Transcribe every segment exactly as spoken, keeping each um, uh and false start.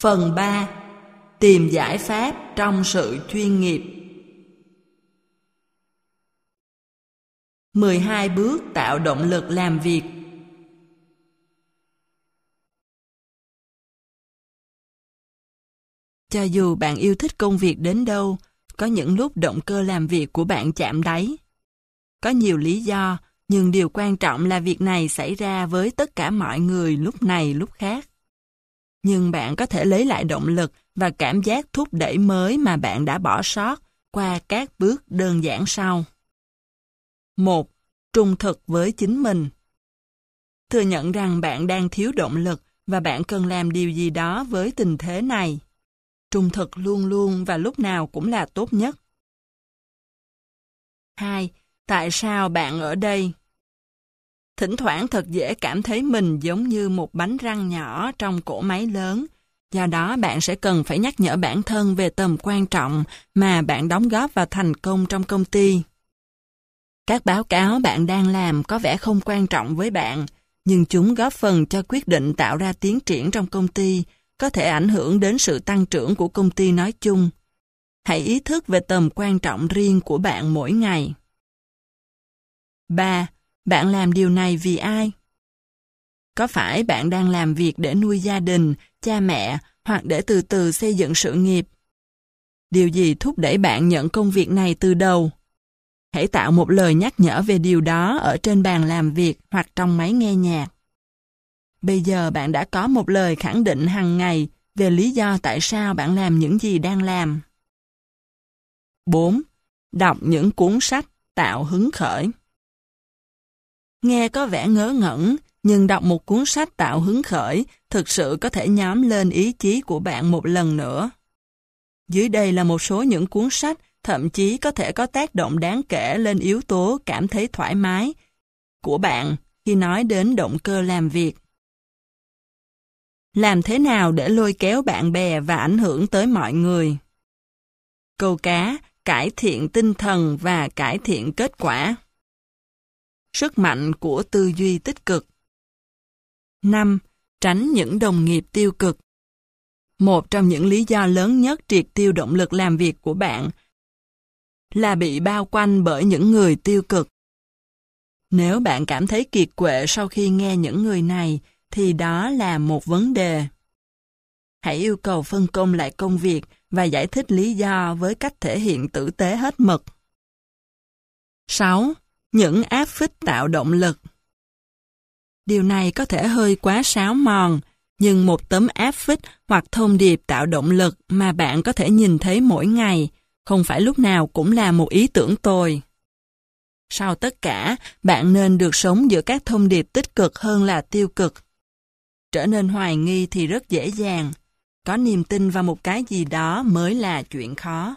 Phần ba. Tìm giải pháp trong sự chuyên nghiệp. mười hai bước tạo động lực làm việc. Cho dù bạn yêu thích công việc đến đâu, có những lúc động cơ làm việc của bạn chạm đáy. Có nhiều lý do, nhưng điều quan trọng là việc này xảy ra với tất cả mọi người lúc này lúc khác. Nhưng bạn có thể lấy lại động lực và cảm giác thúc đẩy mới mà bạn đã bỏ sót qua các bước đơn giản sau. một. Trung thực với chính mình. Thừa nhận rằng bạn đang thiếu động lực và bạn cần làm điều gì đó với tình thế này. Trung thực luôn luôn và lúc nào cũng là tốt nhất. hai. Tại sao bạn ở đây? Thỉnh thoảng thật dễ cảm thấy mình giống như một bánh răng nhỏ trong cỗ máy lớn. Do đó bạn sẽ cần phải nhắc nhở bản thân về tầm quan trọng mà bạn đóng góp vào thành công trong công ty. Các báo cáo bạn đang làm có vẻ không quan trọng với bạn, nhưng chúng góp phần cho quyết định tạo ra tiến triển trong công ty, có thể ảnh hưởng đến sự tăng trưởng của công ty nói chung. Hãy ý thức về tầm quan trọng riêng của bạn mỗi ngày. ba. Bạn làm điều này vì ai? Có phải bạn đang làm việc để nuôi gia đình, cha mẹ hoặc để từ từ xây dựng sự nghiệp? Điều gì thúc đẩy bạn nhận công việc này từ đầu? Hãy tạo một lời nhắc nhở về điều đó ở trên bàn làm việc hoặc trong máy nghe nhạc. Bây giờ bạn đã có một lời khẳng định hàng ngày về lý do tại sao bạn làm những gì đang làm. bốn. Đọc những cuốn sách tạo hứng khởi. Nghe có vẻ ngớ ngẩn, nhưng đọc một cuốn sách tạo hứng khởi thực sự có thể nhóm lên ý chí của bạn một lần nữa. Dưới đây là một số những cuốn sách thậm chí có thể có tác động đáng kể lên yếu tố cảm thấy thoải mái của bạn khi nói đến động cơ làm việc. Làm thế nào để lôi kéo bạn bè và ảnh hưởng tới mọi người? Câu cá, cải thiện tinh thần và cải thiện kết quả. Sức mạnh của tư duy tích cực. năm. Tránh những đồng nghiệp tiêu cực. Một trong những lý do lớn nhất triệt tiêu động lực làm việc của bạn là bị bao quanh bởi những người tiêu cực. Nếu bạn cảm thấy kiệt quệ sau khi nghe những người này, thì đó là một vấn đề. Hãy yêu cầu phân công lại công việc và giải thích lý do với cách thể hiện tử tế hết mực. sáu. Những áp phích tạo động lực. Điều này có thể hơi quá sáo mòn, nhưng một tấm áp phích hoặc thông điệp tạo động lực mà bạn có thể nhìn thấy mỗi ngày, không phải lúc nào cũng là một ý tưởng tồi. Sau tất cả, bạn nên được sống giữa các thông điệp tích cực hơn là tiêu cực. Trở nên hoài nghi thì rất dễ dàng. Có niềm tin vào một cái gì đó mới là chuyện khó.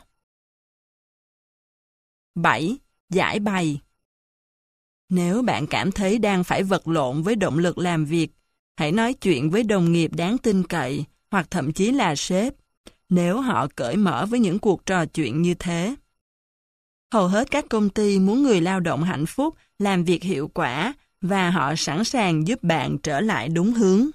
bảy. Giải bày. Nếu bạn cảm thấy đang phải vật lộn với động lực làm việc, hãy nói chuyện với đồng nghiệp đáng tin cậy hoặc thậm chí là sếp, nếu họ cởi mở với những cuộc trò chuyện như thế. Hầu hết các công ty muốn người lao động hạnh phúc, làm việc hiệu quả và họ sẵn sàng giúp bạn trở lại đúng hướng.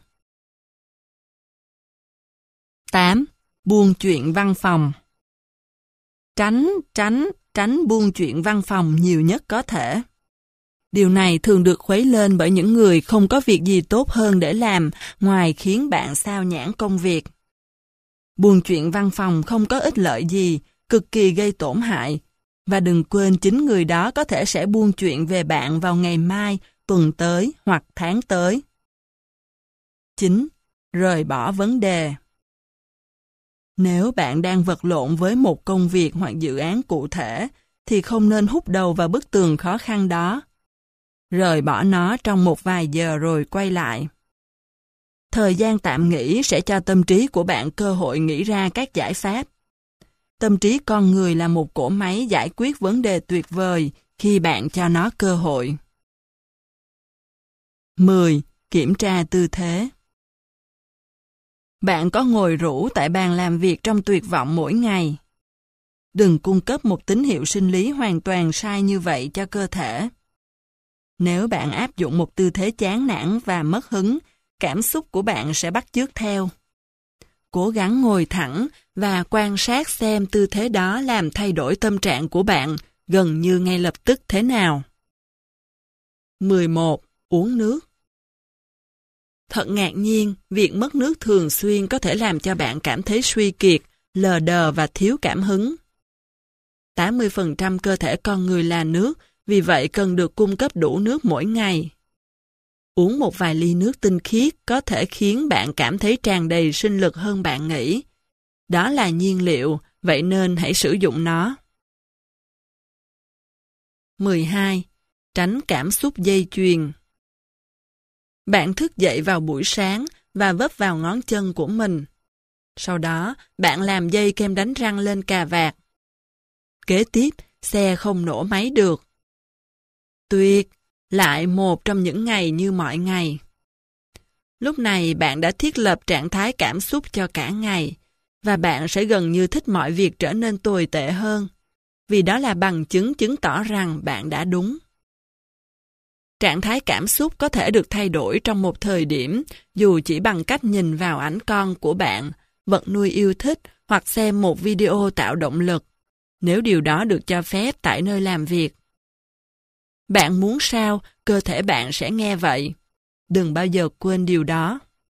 tám. Buôn chuyện văn phòng. Tránh, tránh, tránh buôn chuyện văn phòng nhiều nhất có thể. Điều này thường được khuấy lên bởi những người không có việc gì tốt hơn để làm ngoài khiến bạn xao nhãng công việc. Buôn chuyện văn phòng không có ích lợi gì, cực kỳ gây tổn hại. Và đừng quên chính người đó có thể sẽ buôn chuyện về bạn vào ngày mai, tuần tới hoặc tháng tới. chín. Rời bỏ vấn đề. Nếu bạn đang vật lộn với một công việc hoặc dự án cụ thể, thì không nên hút đầu vào bức tường khó khăn đó. Rời bỏ nó trong một vài giờ rồi quay lại. Thời gian tạm nghỉ sẽ cho tâm trí của bạn cơ hội nghĩ ra các giải pháp. Tâm trí con người là một cỗ máy giải quyết vấn đề tuyệt vời khi bạn cho nó cơ hội. mười. Kiểm tra tư thế. Bạn có ngồi rũ tại bàn làm việc trong tuyệt vọng mỗi ngày. Đừng cung cấp một tín hiệu sinh lý hoàn toàn sai như vậy cho cơ thể. Nếu bạn áp dụng một tư thế chán nản và mất hứng, cảm xúc của bạn sẽ bắt chước theo. Cố gắng ngồi thẳng và quan sát xem tư thế đó làm thay đổi tâm trạng của bạn gần như ngay lập tức thế nào. mười một. Uống nước. Thật ngạc nhiên, việc mất nước thường xuyên có thể làm cho bạn cảm thấy suy kiệt, lờ đờ và thiếu cảm hứng. tám mươi phần trăm cơ thể con người là nước, vì vậy cần được cung cấp đủ nước mỗi ngày. Uống một vài ly nước tinh khiết có thể khiến bạn cảm thấy tràn đầy sinh lực hơn bạn nghĩ. Đó là nhiên liệu, vậy nên hãy sử dụng nó. mười hai. Tránh cảm xúc dây chuyền. Bạn thức dậy vào buổi sáng và vấp vào ngón chân của mình. Sau đó, bạn làm dây kem đánh răng lên cà vạt. Kế tiếp, xe không nổ máy được. Tuyệt! Lại một trong những ngày như mọi ngày. Lúc này bạn đã thiết lập trạng thái cảm xúc cho cả ngày, và bạn sẽ gần như thích mọi việc trở nên tồi tệ hơn, vì đó là bằng chứng chứng tỏ rằng bạn đã đúng. Trạng thái cảm xúc có thể được thay đổi trong một thời điểm, dù chỉ bằng cách nhìn vào ảnh con của bạn, vật nuôi yêu thích hoặc xem một video tạo động lực, nếu điều đó được cho phép tại nơi làm việc. Bạn muốn sao, cơ thể bạn sẽ nghe vậy. Đừng bao giờ quên điều đó.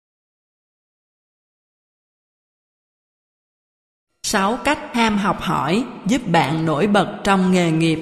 sáu cách ham học hỏi giúp bạn nổi bật trong nghề nghiệp.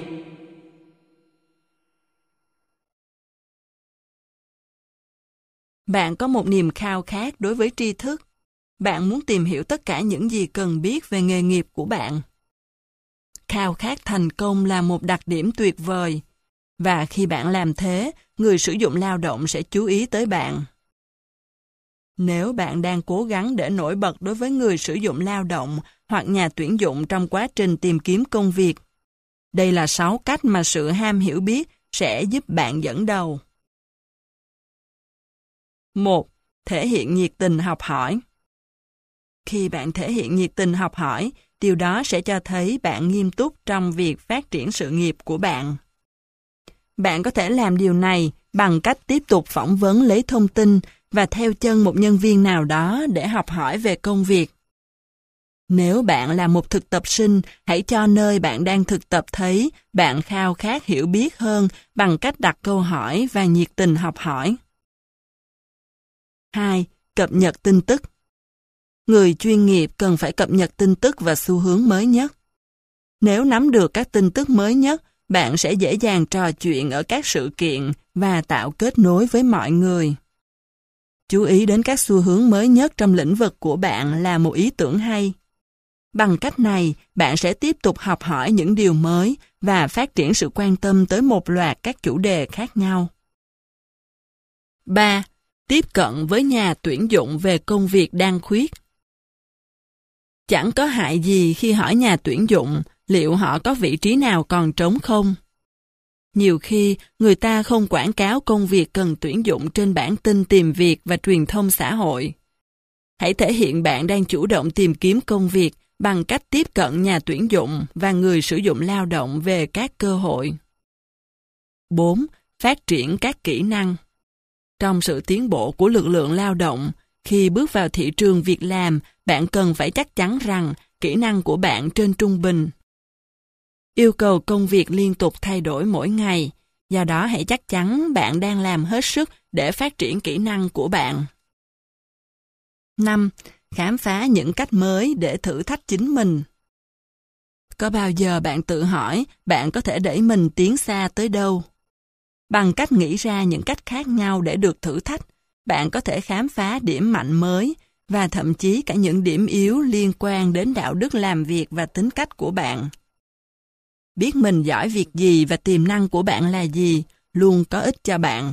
Bạn có một niềm khao khát đối với tri thức. Bạn muốn tìm hiểu tất cả những gì cần biết về nghề nghiệp của bạn. Khao khát thành công là một đặc điểm tuyệt vời. Và khi bạn làm thế, người sử dụng lao động sẽ chú ý tới bạn. Nếu bạn đang cố gắng để nổi bật đối với người sử dụng lao động hoặc nhà tuyển dụng trong quá trình tìm kiếm công việc, đây là sáu cách mà sự ham hiểu biết sẽ giúp bạn dẫn đầu. một. Thể hiện nhiệt tình học hỏi. Khi bạn thể hiện nhiệt tình học hỏi, điều đó sẽ cho thấy bạn nghiêm túc trong việc phát triển sự nghiệp của bạn. Bạn có thể làm điều này bằng cách tiếp tục phỏng vấn lấy thông tin và theo chân một nhân viên nào đó để học hỏi về công việc. Nếu bạn là một thực tập sinh, hãy cho nơi bạn đang thực tập thấy bạn khao khát hiểu biết hơn bằng cách đặt câu hỏi và nhiệt tình học hỏi. hai. Cập nhật tin tức. Người chuyên nghiệp cần phải cập nhật tin tức và xu hướng mới nhất. Nếu nắm được các tin tức mới nhất, bạn sẽ dễ dàng trò chuyện ở các sự kiện và tạo kết nối với mọi người. Chú ý đến các xu hướng mới nhất trong lĩnh vực của bạn là một ý tưởng hay. Bằng cách này, bạn sẽ tiếp tục học hỏi những điều mới và phát triển sự quan tâm tới một loạt các chủ đề khác nhau. ba. Tiếp cận với nhà tuyển dụng về công việc đang khuyết. Chẳng có hại gì khi hỏi nhà tuyển dụng liệu họ có vị trí nào còn trống không. Nhiều khi, người ta không quảng cáo công việc cần tuyển dụng trên bản tin tìm việc và truyền thông xã hội. Hãy thể hiện bạn đang chủ động tìm kiếm công việc bằng cách tiếp cận nhà tuyển dụng và người sử dụng lao động về các cơ hội. bốn. Phát triển các kỹ năng. Trong sự tiến bộ của lực lượng lao động, khi bước vào thị trường việc làm, bạn cần phải chắc chắn rằng kỹ năng của bạn trên trung bình. Yêu cầu công việc liên tục thay đổi mỗi ngày, do đó hãy chắc chắn bạn đang làm hết sức để phát triển kỹ năng của bạn. năm. Khám phá những cách mới để thử thách chính mình. Có bao giờ bạn tự hỏi bạn có thể đẩy mình tiến xa tới đâu? Bằng cách nghĩ ra những cách khác nhau để được thử thách, bạn có thể khám phá điểm mạnh mới và thậm chí cả những điểm yếu liên quan đến đạo đức làm việc và tính cách của bạn. Biết mình giỏi việc gì và tiềm năng của bạn là gì luôn có ích cho bạn.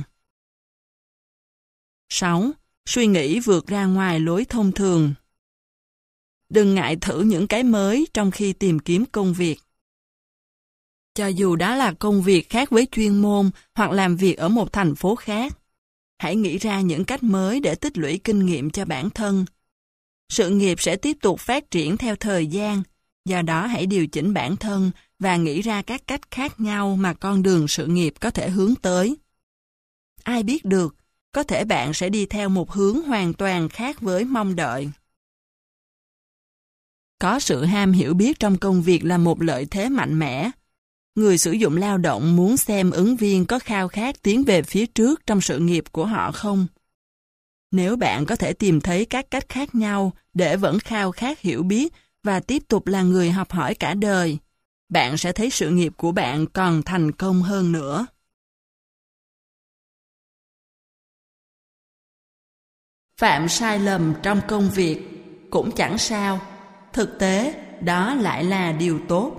sáu. Suy nghĩ vượt ra ngoài lối thông thường. Đừng ngại thử những cái mới trong khi tìm kiếm công việc. Cho dù đó là công việc khác với chuyên môn hoặc làm việc ở một thành phố khác, hãy nghĩ ra những cách mới để tích lũy kinh nghiệm cho bản thân. Sự nghiệp sẽ tiếp tục phát triển theo thời gian, do đó hãy điều chỉnh bản thân và nghĩ ra các cách khác nhau mà con đường sự nghiệp có thể hướng tới. Ai biết được, có thể bạn sẽ đi theo một hướng hoàn toàn khác với mong đợi. Có sự ham hiểu biết trong công việc là một lợi thế mạnh mẽ. Người sử dụng lao động muốn xem ứng viên có khao khát tiến về phía trước trong sự nghiệp của họ không. Nếu bạn có thể tìm thấy các cách khác nhau để vẫn khao khát hiểu biết và tiếp tục là người học hỏi cả đời, bạn sẽ thấy sự nghiệp của bạn còn thành công hơn nữa. Phạm sai lầm trong công việc cũng chẳng sao, thực tế đó lại là điều tốt.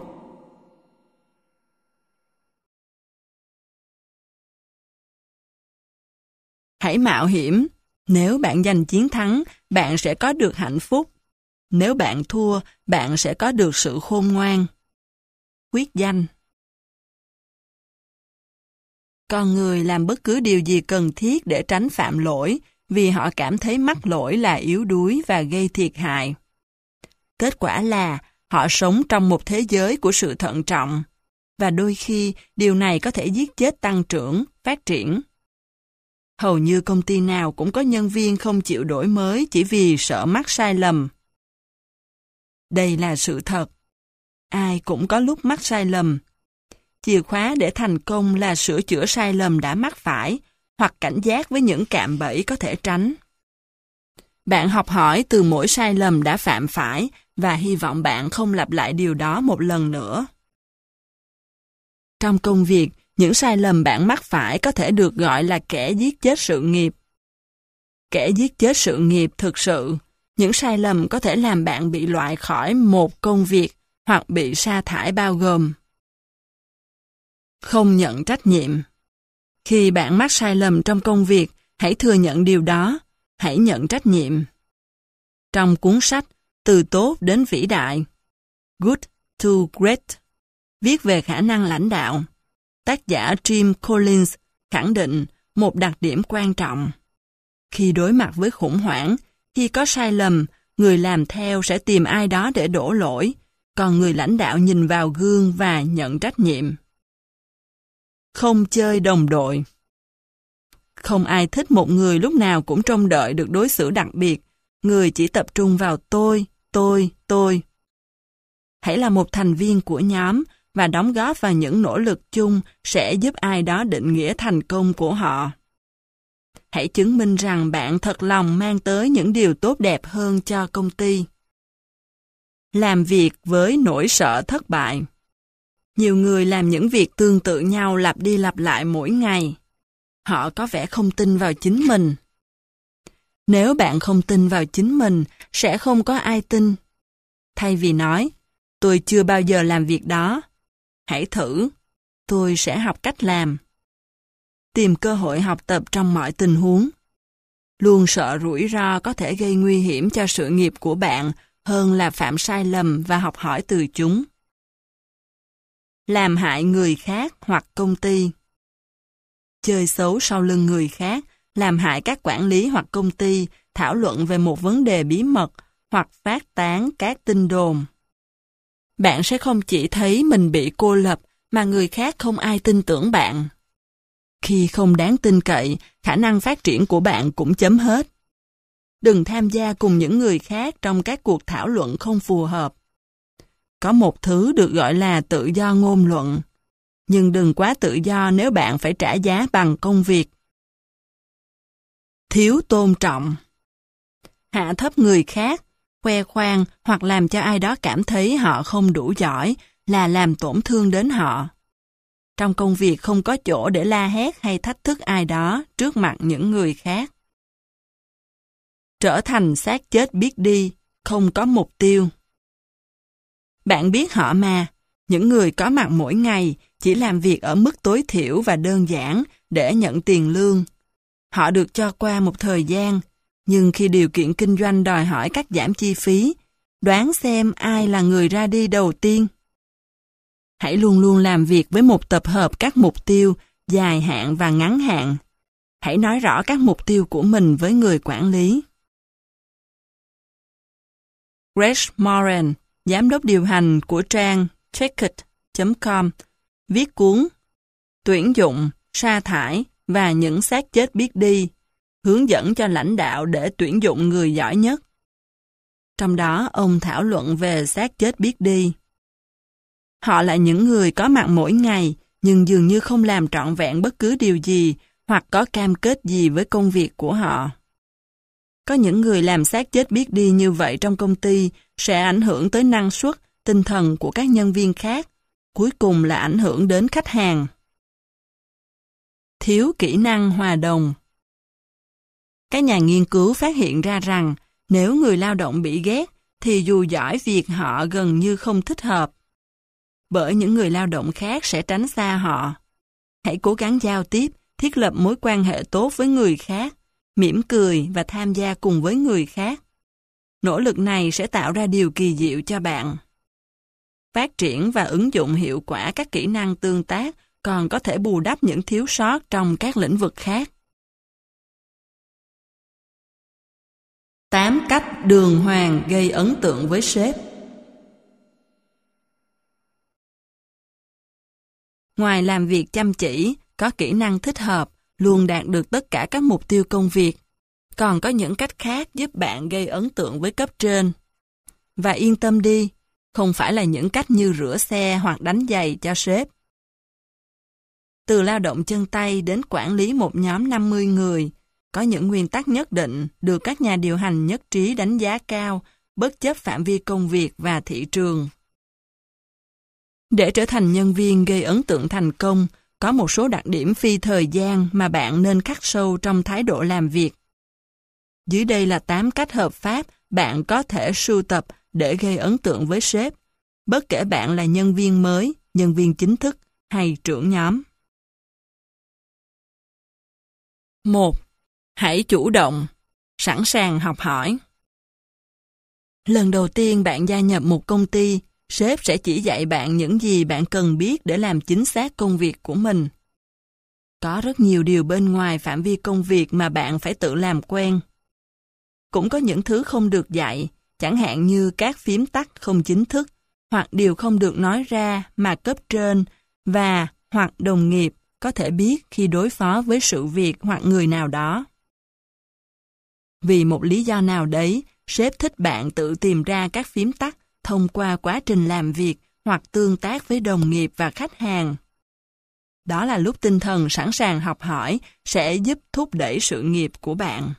Hãy mạo hiểm. Nếu bạn giành chiến thắng, bạn sẽ có được hạnh phúc. Nếu bạn thua, bạn sẽ có được sự khôn ngoan. Quyết danh. Con người làm bất cứ điều gì cần thiết để tránh phạm lỗi, vì họ cảm thấy mắc lỗi là yếu đuối và gây thiệt hại. Kết quả là họ sống trong một thế giới của sự thận trọng, và đôi khi điều này có thể giết chết tăng trưởng, phát triển. Hầu như công ty nào cũng có nhân viên không chịu đổi mới chỉ vì sợ mắc sai lầm. Đây là sự thật. Ai cũng có lúc mắc sai lầm. Chìa khóa để thành công là sửa chữa sai lầm đã mắc phải, hoặc cảnh giác với những cạm bẫy có thể tránh. Bạn học hỏi từ mỗi sai lầm đã phạm phải và hy vọng bạn không lặp lại điều đó một lần nữa. Trong công việc, những sai lầm bạn mắc phải có thể được gọi là kẻ giết chết sự nghiệp. Kẻ giết chết sự nghiệp thực sự, những sai lầm có thể làm bạn bị loại khỏi một công việc hoặc bị sa thải bao gồm: không nhận trách nhiệm. Khi bạn mắc sai lầm trong công việc, hãy thừa nhận điều đó, hãy nhận trách nhiệm. Trong cuốn sách Từ tốt đến vĩ đại, Good to Great, viết về khả năng lãnh đạo, tác giả Jim Collins khẳng định một đặc điểm quan trọng. Khi đối mặt với khủng hoảng, khi có sai lầm, người làm theo sẽ tìm ai đó để đổ lỗi, còn người lãnh đạo nhìn vào gương và nhận trách nhiệm. Không chơi đồng đội. Không ai thích một người lúc nào cũng trông đợi được đối xử đặc biệt, người chỉ tập trung vào tôi, tôi, tôi. Hãy là một thành viên của nhóm và đóng góp vào những nỗ lực chung sẽ giúp ai đó định nghĩa thành công của họ. Hãy chứng minh rằng bạn thật lòng mang tới những điều tốt đẹp hơn cho công ty. Làm việc với nỗi sợ thất bại. Nhiều người làm những việc tương tự nhau lặp đi lặp lại mỗi ngày. Họ có vẻ không tin vào chính mình. Nếu bạn không tin vào chính mình, sẽ không có ai tin. Thay vì nói, tôi chưa bao giờ làm việc đó, hãy thử, tôi sẽ học cách làm. Tìm cơ hội học tập trong mọi tình huống. Luôn sợ rủi ro có thể gây nguy hiểm cho sự nghiệp của bạn hơn là phạm sai lầm và học hỏi từ chúng. Làm hại người khác hoặc công ty. Chơi xấu sau lưng người khác, làm hại các quản lý hoặc công ty, thảo luận về một vấn đề bí mật hoặc phát tán các tin đồn. Bạn sẽ không chỉ thấy mình bị cô lập mà người khác không ai tin tưởng bạn. Khi không đáng tin cậy, khả năng phát triển của bạn cũng chấm hết. Đừng tham gia cùng những người khác trong các cuộc thảo luận không phù hợp. Có một thứ được gọi là tự do ngôn luận, nhưng đừng quá tự do nếu bạn phải trả giá bằng công việc. Thiếu tôn trọng. Hạ thấp người khác, khoe khoang hoặc làm cho ai đó cảm thấy họ không đủ giỏi là làm tổn thương đến họ. Trong công việc không có chỗ để la hét hay thách thức ai đó trước mặt những người khác. Trở thành xác chết biết đi, không có mục tiêu. Bạn biết họ mà, những người có mặt mỗi ngày chỉ làm việc ở mức tối thiểu và đơn giản để nhận tiền lương. Họ được cho qua một thời gian, nhưng khi điều kiện kinh doanh đòi hỏi cắt giảm chi phí, đoán xem ai là người ra đi đầu tiên. Hãy luôn luôn làm việc với một tập hợp các mục tiêu dài hạn và ngắn hạn. Hãy nói rõ các mục tiêu của mình với người quản lý. Greg Moran, giám đốc điều hành của trang checkit chấm com, viết cuốn Tuyển dụng, sa thải và những xác chết biết đi, hướng dẫn cho lãnh đạo để tuyển dụng người giỏi nhất. Trong đó ông thảo luận về xác chết biết đi. Họ là những người có mặt mỗi ngày, nhưng dường như không làm trọn vẹn bất cứ điều gì hoặc có cam kết gì với công việc của họ. Có những người làm xác chết biết đi như vậy trong công ty sẽ ảnh hưởng tới năng suất, tinh thần của các nhân viên khác, cuối cùng là ảnh hưởng đến khách hàng. Thiếu kỹ năng hòa đồng. Các nhà nghiên cứu phát hiện ra rằng nếu người lao động bị ghét thì dù giỏi việc họ gần như không thích hợp. Bởi những người lao động khác sẽ tránh xa họ. Hãy cố gắng giao tiếp, thiết lập mối quan hệ tốt với người khác, mỉm cười và tham gia cùng với người khác. Nỗ lực này sẽ tạo ra điều kỳ diệu cho bạn. Phát triển và ứng dụng hiệu quả các kỹ năng tương tác còn có thể bù đắp những thiếu sót trong các lĩnh vực khác. tám cách đường hoàng gây ấn tượng với sếp. Ngoài làm việc chăm chỉ, có kỹ năng thích hợp, luôn đạt được tất cả các mục tiêu công việc, còn có những cách khác giúp bạn gây ấn tượng với cấp trên. Và yên tâm đi, không phải là những cách như rửa xe hoặc đánh giày cho sếp. Từ lao động chân tay đến quản lý một nhóm năm mươi người, có những nguyên tắc nhất định được các nhà điều hành nhất trí đánh giá cao, bất chấp phạm vi công việc và thị trường. Để trở thành nhân viên gây ấn tượng thành công, có một số đặc điểm phi thời gian mà bạn nên khắc sâu trong thái độ làm việc. Dưới đây là tám cách hợp pháp bạn có thể sưu tập để gây ấn tượng với sếp, bất kể bạn là nhân viên mới, nhân viên chính thức hay trưởng nhóm. một. Hãy chủ động, sẵn sàng học hỏi. Lần đầu tiên bạn gia nhập một công ty, sếp sẽ chỉ dạy bạn những gì bạn cần biết để làm chính xác công việc của mình. Có rất nhiều điều bên ngoài phạm vi công việc mà bạn phải tự làm quen. Cũng có những thứ không được dạy, chẳng hạn như các phím tắt không chính thức, hoặc điều không được nói ra mà cấp trên và hoặc đồng nghiệp có thể biết khi đối phó với sự việc hoặc người nào đó. Vì một lý do nào đấy, sếp thích bạn tự tìm ra các phím tắt thông qua quá trình làm việc hoặc tương tác với đồng nghiệp và khách hàng. Đó là lúc tinh thần sẵn sàng học hỏi sẽ giúp thúc đẩy sự nghiệp của bạn.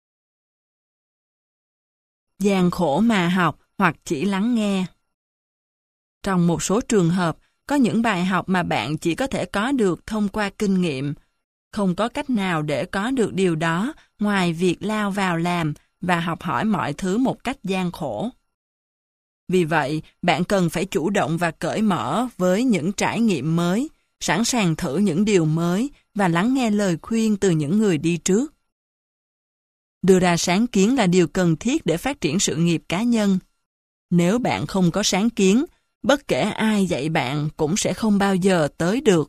Gian khổ mà học hoặc chỉ lắng nghe. Trong một số trường hợp, có những bài học mà bạn chỉ có thể có được thông qua kinh nghiệm. Không có cách nào để có được điều đó ngoài việc lao vào làm và học hỏi mọi thứ một cách gian khổ. Vì vậy, bạn cần phải chủ động và cởi mở với những trải nghiệm mới, sẵn sàng thử những điều mới và lắng nghe lời khuyên từ những người đi trước. Đưa ra sáng kiến là điều cần thiết để phát triển sự nghiệp cá nhân. Nếu bạn không có sáng kiến, bất kể ai dạy bạn cũng sẽ không bao giờ tới được.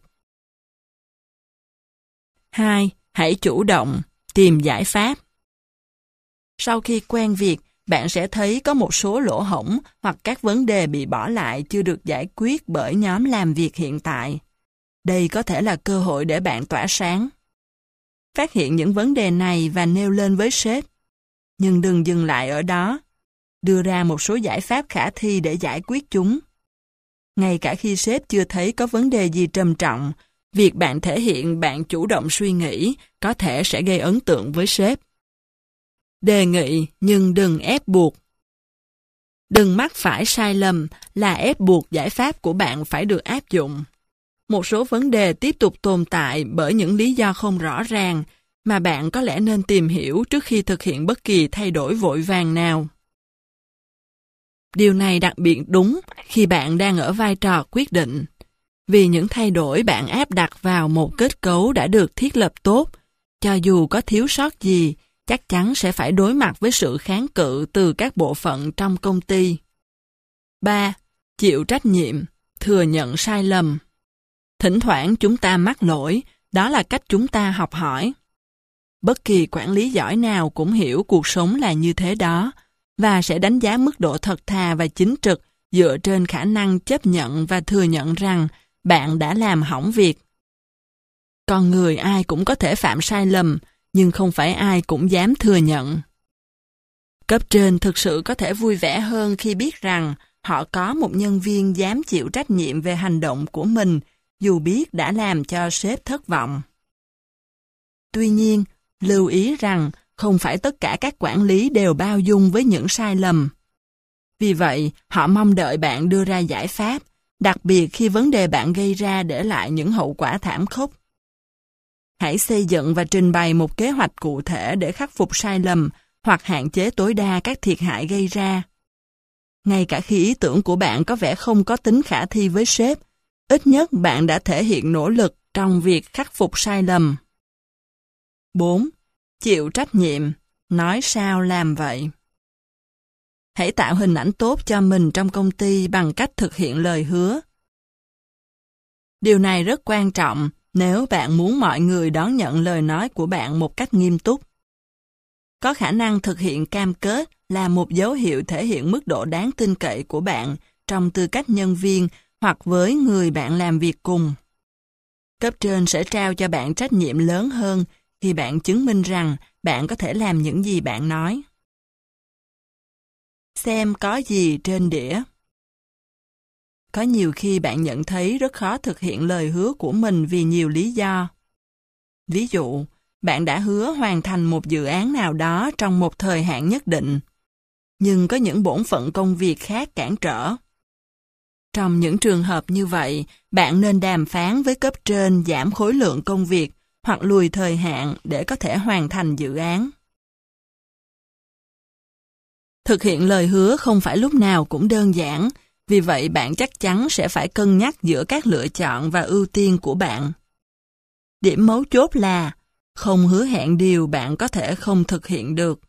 hai. Hãy chủ động, tìm giải pháp. Sau khi quen việc, bạn sẽ thấy có một số lỗ hổng hoặc các vấn đề bị bỏ lại chưa được giải quyết bởi nhóm làm việc hiện tại. Đây có thể là cơ hội để bạn tỏa sáng. Phát hiện những vấn đề này và nêu lên với sếp. Nhưng đừng dừng lại ở đó. Đưa ra một số giải pháp khả thi để giải quyết chúng. Ngay cả khi sếp chưa thấy có vấn đề gì trầm trọng, việc bạn thể hiện bạn chủ động suy nghĩ có thể sẽ gây ấn tượng với sếp. Đề nghị nhưng đừng ép buộc. Đừng mắc phải sai lầm là ép buộc giải pháp của bạn phải được áp dụng. Một số vấn đề tiếp tục tồn tại bởi những lý do không rõ ràng mà bạn có lẽ nên tìm hiểu trước khi thực hiện bất kỳ thay đổi vội vàng nào. Điều này đặc biệt đúng khi bạn đang ở vai trò quyết định, vì những thay đổi bạn áp đặt vào một kết cấu đã được thiết lập tốt, cho dù có thiếu sót gì, chắc chắn sẽ phải đối mặt với sự kháng cự từ các bộ phận trong công ty. ba. Chịu trách nhiệm, thừa nhận sai lầm. Thỉnh thoảng chúng ta mắc lỗi, đó là cách chúng ta học hỏi. Bất kỳ quản lý giỏi nào cũng hiểu cuộc sống là như thế đó, và sẽ đánh giá mức độ thật thà và chính trực dựa trên khả năng chấp nhận và thừa nhận rằng bạn đã làm hỏng việc. Con người ai cũng có thể phạm sai lầm, nhưng không phải ai cũng dám thừa nhận. Cấp trên thực sự có thể vui vẻ hơn khi biết rằng họ có một nhân viên dám chịu trách nhiệm về hành động của mình, dù biết đã làm cho sếp thất vọng. Tuy nhiên, lưu ý rằng không phải tất cả các quản lý đều bao dung với những sai lầm. Vì vậy, họ mong đợi bạn đưa ra giải pháp, đặc biệt khi vấn đề bạn gây ra để lại những hậu quả thảm khốc. Hãy xây dựng và trình bày một kế hoạch cụ thể để khắc phục sai lầm hoặc hạn chế tối đa các thiệt hại gây ra. Ngay cả khi ý tưởng của bạn có vẻ không có tính khả thi với sếp, ít nhất bạn đã thể hiện nỗ lực trong việc khắc phục sai lầm. bốn. Chịu trách nhiệm. Nói sao làm vậy. Hãy tạo hình ảnh tốt cho mình trong công ty bằng cách thực hiện lời hứa. Điều này rất quan trọng nếu bạn muốn mọi người đón nhận lời nói của bạn một cách nghiêm túc. Có khả năng thực hiện cam kết là một dấu hiệu thể hiện mức độ đáng tin cậy của bạn trong tư cách nhân viên hoặc với người bạn làm việc cùng. Cấp trên sẽ trao cho bạn trách nhiệm lớn hơn khi bạn chứng minh rằng bạn có thể làm những gì bạn nói. Xem có gì trên đĩa. Có nhiều khi bạn nhận thấy rất khó thực hiện lời hứa của mình vì nhiều lý do. Ví dụ, bạn đã hứa hoàn thành một dự án nào đó trong một thời hạn nhất định, nhưng có những bổn phận công việc khác cản trở. Trong những trường hợp như vậy, bạn nên đàm phán với cấp trên giảm khối lượng công việc hoặc lùi thời hạn để có thể hoàn thành dự án. Thực hiện lời hứa không phải lúc nào cũng đơn giản, vì vậy bạn chắc chắn sẽ phải cân nhắc giữa các lựa chọn và ưu tiên của bạn. Điểm mấu chốt là không hứa hẹn điều bạn có thể không thực hiện được.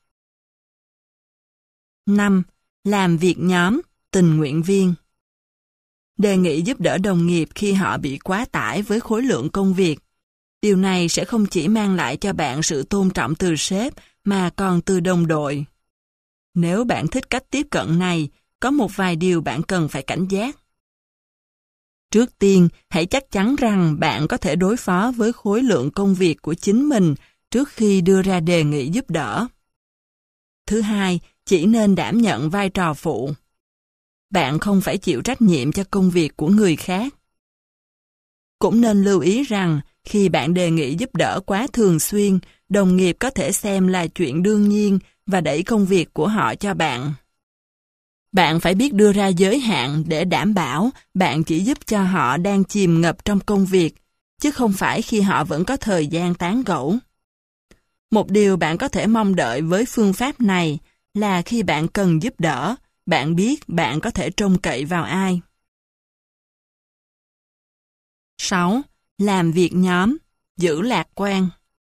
năm. Làm việc nhóm, tình nguyện viên. Đề nghị giúp đỡ đồng nghiệp khi họ bị quá tải với khối lượng công việc. Điều này sẽ không chỉ mang lại cho bạn sự tôn trọng từ sếp mà còn từ đồng đội. Nếu bạn thích cách tiếp cận này, có một vài điều bạn cần phải cảnh giác. Trước tiên, hãy chắc chắn rằng bạn có thể đối phó với khối lượng công việc của chính mình trước khi đưa ra đề nghị giúp đỡ. Thứ hai, chỉ nên đảm nhận vai trò phụ. Bạn không phải chịu trách nhiệm cho công việc của người khác. Cũng nên lưu ý rằng, khi bạn đề nghị giúp đỡ quá thường xuyên, đồng nghiệp có thể xem là chuyện đương nhiên và đẩy công việc của họ cho bạn. Bạn phải biết đưa ra giới hạn để đảm bảo bạn chỉ giúp cho họ đang chìm ngập trong công việc, chứ không phải khi họ vẫn có thời gian tán gẫu. Một điều bạn có thể mong đợi với phương pháp này là khi bạn cần giúp đỡ, bạn biết bạn có thể trông cậy vào ai. sáu. Làm việc nhóm, giữ lạc quan.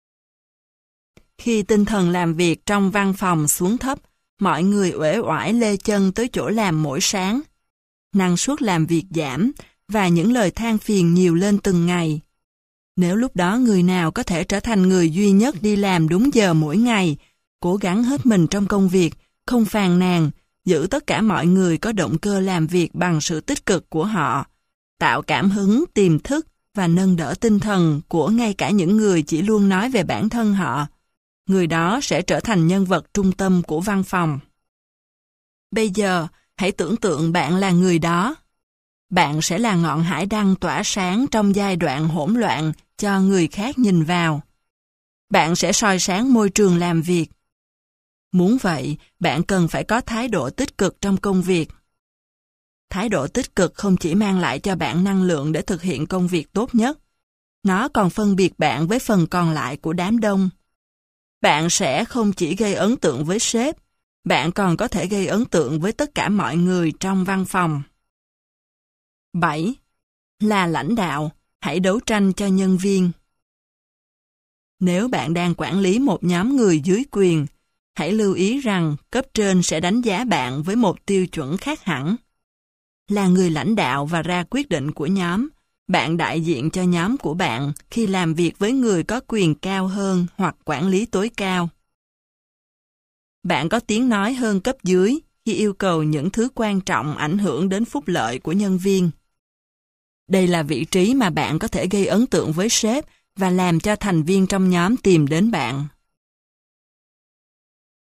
Khi tinh thần làm việc trong văn phòng xuống thấp, mọi người uể oải lê chân tới chỗ làm mỗi sáng. Năng suất làm việc giảm và những lời than phiền nhiều lên từng ngày. Nếu lúc đó người nào có thể trở thành người duy nhất đi làm đúng giờ mỗi ngày, cố gắng hết mình trong công việc, không phàn nàn, giữ tất cả mọi người có động cơ làm việc bằng sự tích cực của họ, tạo cảm hứng, tiềm thức và nâng đỡ tinh thần của ngay cả những người chỉ luôn nói về bản thân họ, người đó sẽ trở thành nhân vật trung tâm của văn phòng. Bây giờ, hãy tưởng tượng bạn là người đó. Bạn sẽ là ngọn hải đăng tỏa sáng trong giai đoạn hỗn loạn cho người khác nhìn vào. Bạn sẽ soi sáng môi trường làm việc. Muốn vậy, bạn cần phải có thái độ tích cực trong công việc. Thái độ tích cực không chỉ mang lại cho bạn năng lượng để thực hiện công việc tốt nhất, nó còn phân biệt bạn với phần còn lại của đám đông. Bạn sẽ không chỉ gây ấn tượng với sếp, bạn còn có thể gây ấn tượng với tất cả mọi người trong văn phòng. bảy. Là lãnh đạo, hãy đấu tranh cho nhân viên. Nếu bạn đang quản lý một nhóm người dưới quyền, hãy lưu ý rằng cấp trên sẽ đánh giá bạn với một tiêu chuẩn khác hẳn. Là người lãnh đạo và ra quyết định của nhóm, bạn đại diện cho nhóm của bạn khi làm việc với người có quyền cao hơn hoặc quản lý tối cao. Bạn có tiếng nói hơn cấp dưới khi yêu cầu những thứ quan trọng ảnh hưởng đến phúc lợi của nhân viên. Đây là vị trí mà bạn có thể gây ấn tượng với sếp và làm cho thành viên trong nhóm tìm đến bạn.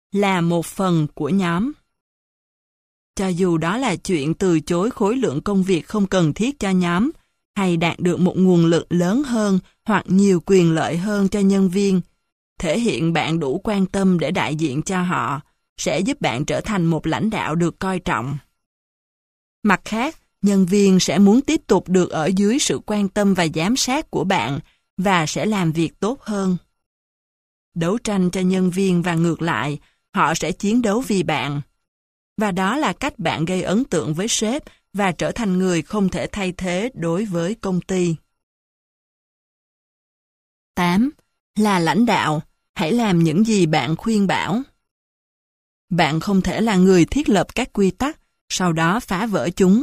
là một phần của nhóm. Cho dù đó là chuyện từ chối khối lượng công việc không cần thiết cho nhóm, hay đạt được một nguồn lực lớn hơn hoặc nhiều quyền lợi hơn cho nhân viên, thể hiện bạn đủ quan tâm để đại diện cho họ, sẽ giúp bạn trở thành một lãnh đạo được coi trọng. Mặt khác, nhân viên sẽ muốn tiếp tục được ở dưới sự quan tâm và giám sát của bạn và sẽ làm việc tốt hơn. Đấu tranh cho nhân viên và ngược lại, họ sẽ chiến đấu vì bạn. Và đó là cách bạn gây ấn tượng với sếp và trở thành người không thể thay thế đối với công ty. tám. Là lãnh đạo, hãy làm những gì bạn khuyên bảo. Bạn không thể là người thiết lập các quy tắc, sau đó phá vỡ chúng.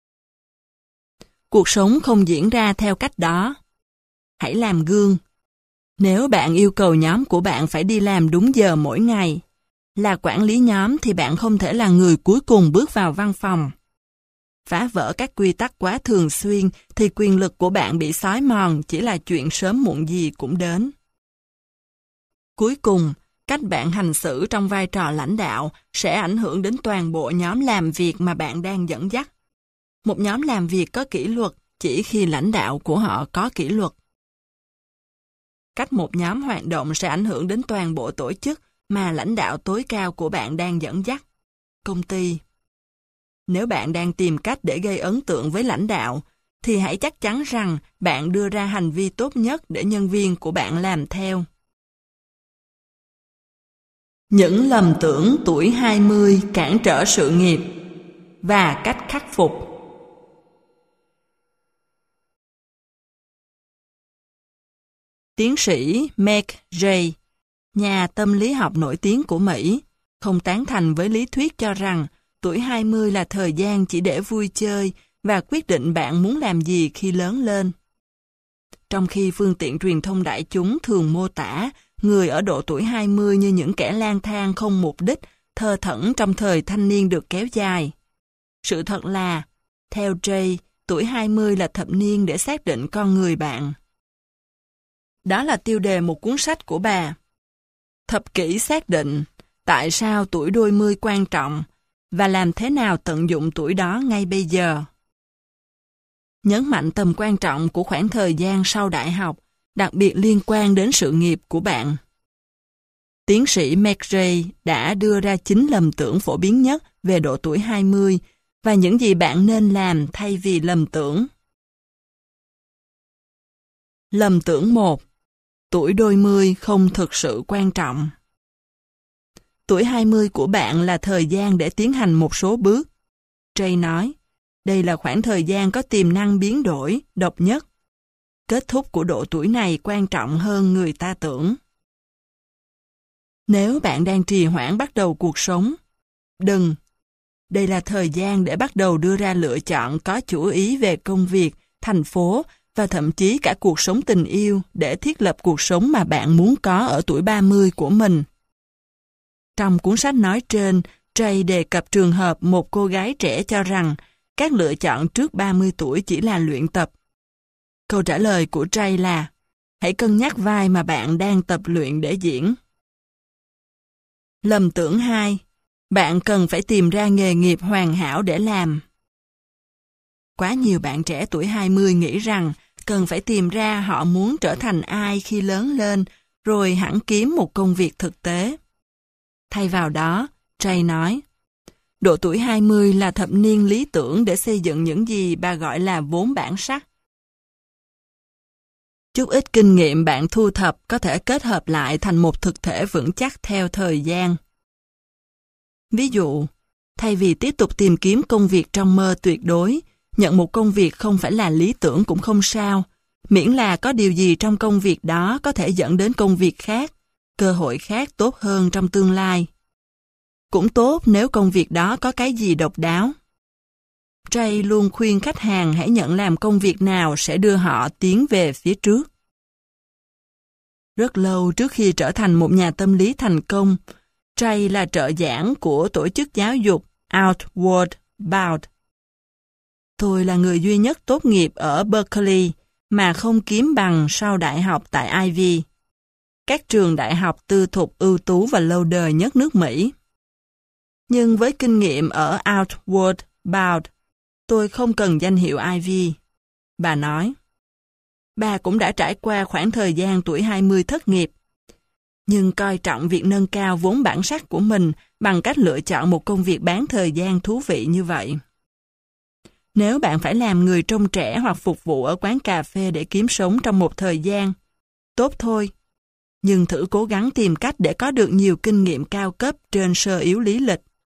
Cuộc sống không diễn ra theo cách đó. Hãy làm gương. Nếu bạn yêu cầu nhóm của bạn phải đi làm đúng giờ mỗi ngày, là quản lý nhóm thì bạn không thể là người cuối cùng bước vào văn phòng. Phá vỡ các quy tắc quá thường xuyên thì quyền lực của bạn bị xói mòn chỉ là chuyện sớm muộn gì cũng đến. Cuối cùng, cách bạn hành xử trong vai trò lãnh đạo sẽ ảnh hưởng đến toàn bộ nhóm làm việc mà bạn đang dẫn dắt. Một nhóm làm việc có kỷ luật chỉ khi lãnh đạo của họ có kỷ luật. Cách một nhóm hoạt động sẽ ảnh hưởng đến toàn bộ tổ chức mà lãnh đạo tối cao của bạn đang dẫn dắt, công ty. Nếu bạn đang tìm cách để gây ấn tượng với lãnh đạo, thì hãy chắc chắn rằng bạn đưa ra hành vi tốt nhất để nhân viên của bạn làm theo. Những lầm tưởng tuổi hai mươi cản trở sự nghiệp và cách khắc phục. Tiến sĩ Meg Jay, nhà tâm lý học nổi tiếng của Mỹ, không tán thành với lý thuyết cho rằng tuổi hai mươi là thời gian chỉ để vui chơi và quyết định bạn muốn làm gì khi lớn lên. Trong khi phương tiện truyền thông đại chúng thường mô tả người ở độ tuổi hai mươi như những kẻ lang thang không mục đích, thơ thẩn trong thời thanh niên được kéo dài. Sự thật là, theo Jay, tuổi hai mươi là thập niên để xác định con người bạn. Đó là tiêu đề một cuốn sách của bà. Thập kỷ xác định tại sao tuổi đôi mươi quan trọng và làm thế nào tận dụng tuổi đó ngay bây giờ. Nhấn mạnh tầm quan trọng của khoảng thời gian sau đại học, đặc biệt liên quan đến sự nghiệp của bạn. Tiến sĩ Meg Jay đã đưa ra chín lầm tưởng phổ biến nhất về độ tuổi hai mươi và những gì bạn nên làm thay vì lầm tưởng. Lầm tưởng một. Tuổi đôi mươi không thực sự quan trọng. Tuổi hai mươi của bạn là thời gian để tiến hành một số bước. Jay nói, đây là khoảng thời gian có tiềm năng biến đổi, độc nhất. Kết thúc của độ tuổi này quan trọng hơn người ta tưởng. Nếu bạn đang trì hoãn bắt đầu cuộc sống, đừng. Đây là thời gian để bắt đầu đưa ra lựa chọn có chủ ý về công việc, thành phố và thậm chí cả cuộc sống tình yêu để thiết lập cuộc sống mà bạn muốn có ở tuổi ba mươi của mình. Trong cuốn sách nói trên, Jay đề cập trường hợp một cô gái trẻ cho rằng các lựa chọn trước ba mươi tuổi chỉ là luyện tập. Câu trả lời của Jay là, hãy cân nhắc vai mà bạn đang tập luyện để diễn. Lầm tưởng hai, bạn cần phải tìm ra nghề nghiệp hoàn hảo để làm. Quá nhiều bạn trẻ tuổi hai mươi nghĩ rằng cần phải tìm ra họ muốn trở thành ai khi lớn lên, rồi hẳn kiếm một công việc thực tế. Thay vào đó, Jay nói, độ tuổi hai mươi là thập niên lý tưởng để xây dựng những gì bà gọi là vốn bản sắc. Chút ít kinh nghiệm bạn thu thập có thể kết hợp lại thành một thực thể vững chắc theo thời gian. Ví dụ, thay vì tiếp tục tìm kiếm công việc trong mơ tuyệt đối, nhận một công việc không phải là lý tưởng cũng không sao, miễn là có điều gì trong công việc đó có thể dẫn đến công việc khác, cơ hội khác tốt hơn trong tương lai. Cũng tốt nếu công việc đó có cái gì độc đáo. Jay luôn khuyên khách hàng hãy nhận làm công việc nào sẽ đưa họ tiến về phía trước. Rất lâu trước khi trở thành một nhà tâm lý thành công, Jay là trợ giảng của tổ chức giáo dục Outward Bound. Tôi là người duy nhất tốt nghiệp ở Berkeley mà không kiếm bằng sau đại học tại Ivy. các trường đại học tư thục ưu tú và lâu đời nhất nước Mỹ. Nhưng với kinh nghiệm ở Outward Bound, tôi không cần danh hiệu Ivy. Bà nói, bà cũng đã trải qua khoảng thời gian tuổi hai mươi thất nghiệp, nhưng coi trọng việc nâng cao vốn bản sắc của mình bằng cách lựa chọn một công việc bán thời gian thú vị như vậy. Nếu bạn phải làm người trông trẻ hoặc phục vụ ở quán cà phê để kiếm sống trong một thời gian, tốt thôi. Nhưng thử cố gắng tìm cách để có được nhiều kinh nghiệm cao cấp trên sơ yếu lý lịch.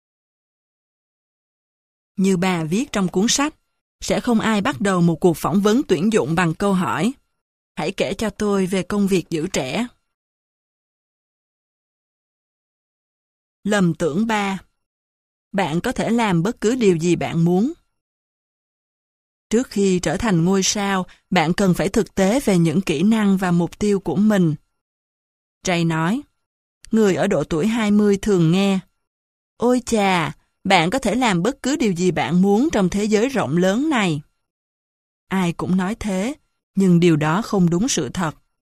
Như bà viết trong cuốn sách, sẽ không ai bắt đầu một cuộc phỏng vấn tuyển dụng bằng câu hỏi: hãy kể cho tôi về công việc giữ trẻ. Lầm tưởng ba. Bạn có thể làm bất cứ điều gì bạn muốn. Trước khi trở thành ngôi sao, bạn cần phải thực tế về những kỹ năng và mục tiêu của mình. Jay nói, người ở độ tuổi hai mươi thường nghe, ôi chà, bạn có thể làm bất cứ điều gì bạn muốn trong thế giới rộng lớn này. Ai cũng nói thế, nhưng điều đó không đúng sự thật.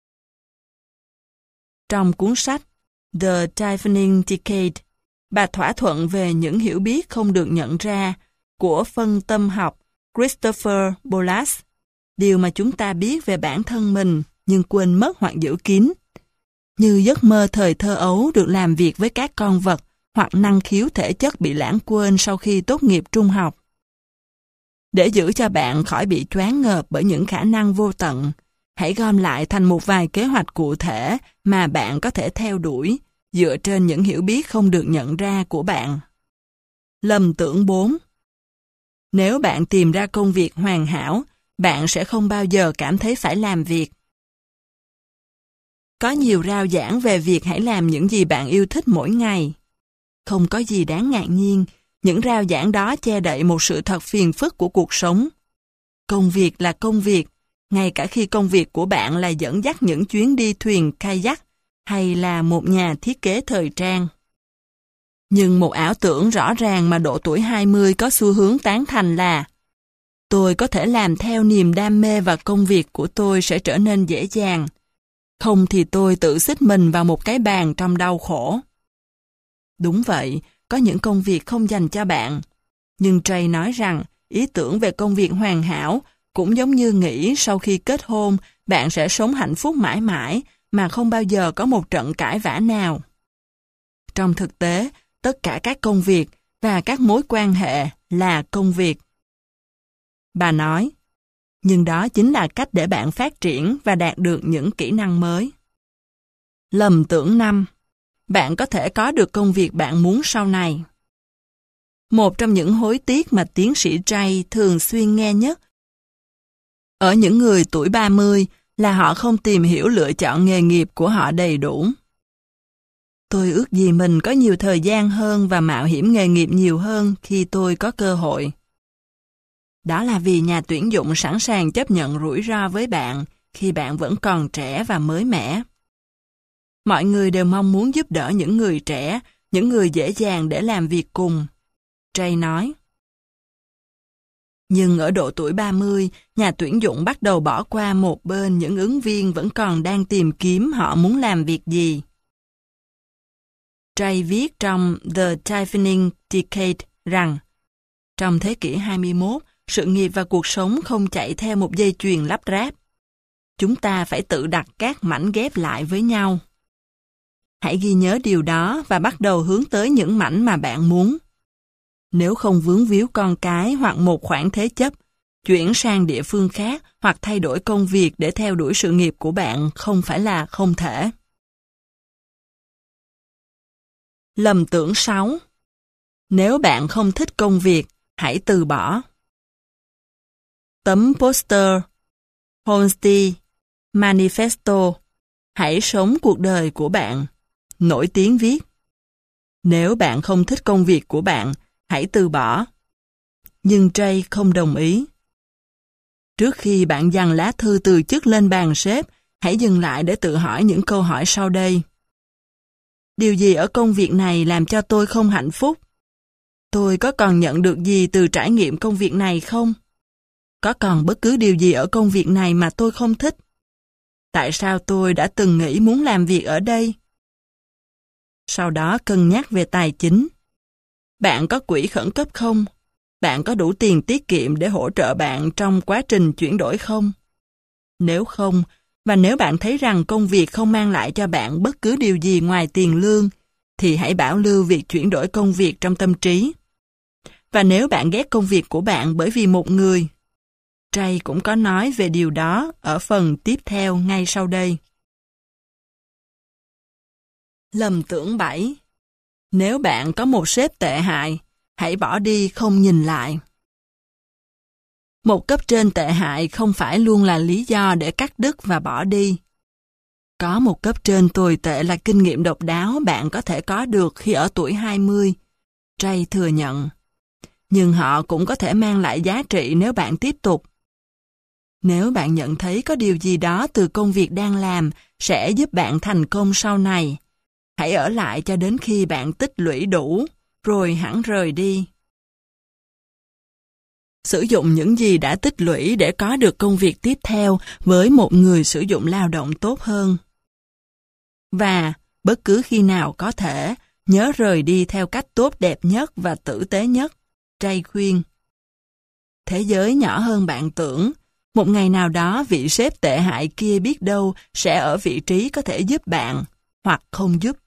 Trong cuốn sách The Defining Decade, bà thỏa thuận về những hiểu biết không được nhận ra của phân tâm học Christopher Bollas, điều mà chúng ta biết về bản thân mình nhưng quên mất hoặc giữ kín, như giấc mơ thời thơ ấu được làm việc với các con vật hoặc năng khiếu thể chất bị lãng quên sau khi tốt nghiệp trung học. Để giữ cho bạn khỏi bị choáng ngợp bởi những khả năng vô tận, hãy gom lại thành một vài kế hoạch cụ thể mà bạn có thể theo đuổi dựa trên những hiểu biết không được nhận ra của bạn. Lầm tưởng bốn. Nếu bạn tìm ra công việc hoàn hảo, bạn sẽ không bao giờ cảm thấy phải làm việc. Có nhiều rao giảng về việc hãy làm những gì bạn yêu thích mỗi ngày. Không có gì đáng ngạc nhiên, những rao giảng đó che đậy một sự thật phiền phức của cuộc sống. Công việc là công việc, ngay cả khi công việc của bạn là dẫn dắt những chuyến đi thuyền kayak hay là một nhà thiết kế thời trang. Nhưng một ảo tưởng rõ ràng mà độ tuổi hai mươi có xu hướng tán thành là tôi có thể làm theo niềm đam mê và công việc của tôi sẽ trở nên dễ dàng. Không thì tôi tự xích mình vào một cái bàn trong đau khổ. Đúng vậy, có những công việc không dành cho bạn. Nhưng Jay nói rằng ý tưởng về công việc hoàn hảo cũng giống như nghĩ sau khi kết hôn bạn sẽ sống hạnh phúc mãi mãi mà không bao giờ có một trận cãi vã nào. Trong thực tế, tất cả các công việc và các mối quan hệ là công việc. Bà nói, nhưng đó chính là cách để bạn phát triển và đạt được những kỹ năng mới. Lầm tưởng năm. Bạn có thể có được công việc bạn muốn sau này. Một trong những hối tiếc mà tiến sĩ Jay thường xuyên nghe nhất ở những người tuổi ba mươi là họ không tìm hiểu lựa chọn nghề nghiệp của họ đầy đủ. Tôi ước gì mình có nhiều thời gian hơn và mạo hiểm nghề nghiệp nhiều hơn khi tôi có cơ hội. Đó là vì nhà tuyển dụng sẵn sàng chấp nhận rủi ro với bạn khi bạn vẫn còn trẻ và mới mẻ. Mọi người đều mong muốn giúp đỡ những người trẻ, những người dễ dàng để làm việc cùng. Jay nói. Nhưng ở độ tuổi ba mươi, nhà tuyển dụng bắt đầu bỏ qua một bên những ứng viên vẫn còn đang tìm kiếm họ muốn làm việc gì. Jay viết trong The Defining Decade rằng, trong thế kỷ hai mươi mốt, sự nghiệp và cuộc sống không chạy theo một dây chuyền lắp ráp. Chúng ta phải tự đặt các mảnh ghép lại với nhau. Hãy ghi nhớ điều đó và bắt đầu hướng tới những mảnh mà bạn muốn. Nếu không vướng víu con cái hoặc một khoản thế chấp, chuyển sang địa phương khác hoặc thay đổi công việc để theo đuổi sự nghiệp của bạn không phải là không thể. Lầm tưởng sáu. Nếu bạn không thích công việc, hãy từ bỏ. Tấm poster, Honesty, Manifesto, hãy sống cuộc đời của bạn. Nổi tiếng viết. Nếu bạn không thích công việc của bạn, hãy từ bỏ. Nhưng Jay không đồng ý. Trước khi bạn dằn lá thư từ chức lên bàn sếp, hãy dừng lại để tự hỏi những câu hỏi sau đây. Điều gì ở công việc này làm cho tôi không hạnh phúc? Tôi có còn nhận được gì từ trải nghiệm công việc này không? Có còn bất cứ điều gì ở công việc này mà tôi không thích? Tại sao tôi đã từng nghĩ muốn làm việc ở đây? Sau đó cân nhắc về tài chính. Bạn có quỹ khẩn cấp không? Bạn có đủ tiền tiết kiệm để hỗ trợ bạn trong quá trình chuyển đổi không? Nếu không, và nếu bạn thấy rằng công việc không mang lại cho bạn bất cứ điều gì ngoài tiền lương, thì hãy bảo lưu việc chuyển đổi công việc trong tâm trí. Và nếu bạn ghét công việc của bạn bởi vì một người, Trey cũng có nói về điều đó ở phần tiếp theo ngay sau đây. Lầm tưởng bảy. Nếu bạn có một sếp tệ hại, hãy bỏ đi không nhìn lại. Một cấp trên tệ hại không phải luôn là lý do để cắt đứt và bỏ đi. Có một cấp trên tồi tệ là kinh nghiệm độc đáo bạn có thể có được khi ở tuổi hai mươi. Trey thừa nhận. Nhưng họ cũng có thể mang lại giá trị nếu bạn tiếp tục. Nếu bạn nhận thấy có điều gì đó từ công việc đang làm sẽ giúp bạn thành công sau này, hãy ở lại cho đến khi bạn tích lũy đủ, rồi hẳn rời đi. Sử dụng những gì đã tích lũy để có được công việc tiếp theo với một người sử dụng lao động tốt hơn. Và, bất cứ khi nào có thể, nhớ rời đi theo cách tốt đẹp nhất và tử tế nhất, Trey khuyên. Thế giới nhỏ hơn bạn tưởng. Một ngày nào đó vị sếp tệ hại kia biết đâu sẽ ở vị trí có thể giúp bạn, hoặc không giúp.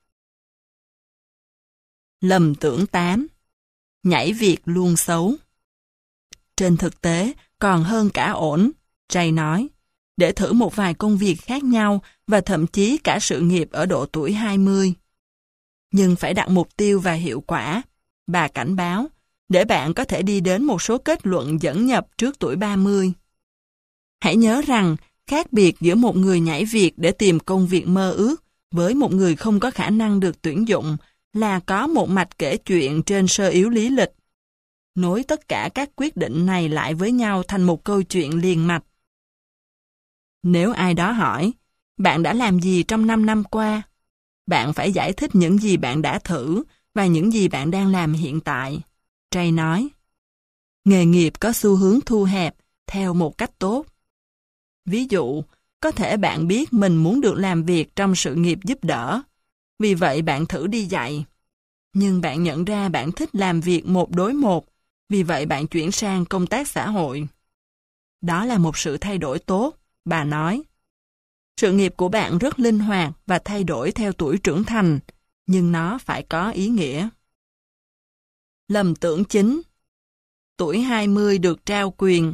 Lầm tưởng tám. Nhảy việc luôn xấu. Trên thực tế, còn hơn cả ổn, Trey nói, để thử một vài công việc khác nhau và thậm chí cả sự nghiệp ở độ tuổi hai mươi. Nhưng phải đặt mục tiêu và hiệu quả, bà cảnh báo, để bạn có thể đi đến một số kết luận dẫn nhập trước tuổi ba mươi. Hãy nhớ rằng, khác biệt giữa một người nhảy việc để tìm công việc mơ ước với một người không có khả năng được tuyển dụng là có một mạch kể chuyện trên sơ yếu lý lịch. Nối tất cả các quyết định này lại với nhau thành một câu chuyện liền mạch. Nếu ai đó hỏi, bạn đã làm gì trong năm năm qua? Bạn phải giải thích những gì bạn đã thử và những gì bạn đang làm hiện tại. Trey nói, nghề nghiệp có xu hướng thu hẹp theo một cách tốt. Ví dụ, có thể bạn biết mình muốn được làm việc trong sự nghiệp giúp đỡ, vì vậy bạn thử đi dạy. Nhưng bạn nhận ra bạn thích làm việc một đối một, vì vậy bạn chuyển sang công tác xã hội. Đó là một sự thay đổi tốt, bà nói. Sự nghiệp của bạn rất linh hoạt và thay đổi theo tuổi trưởng thành, nhưng nó phải có ý nghĩa. Lầm tưởng chính. Tuổi hai mươi được trao quyền.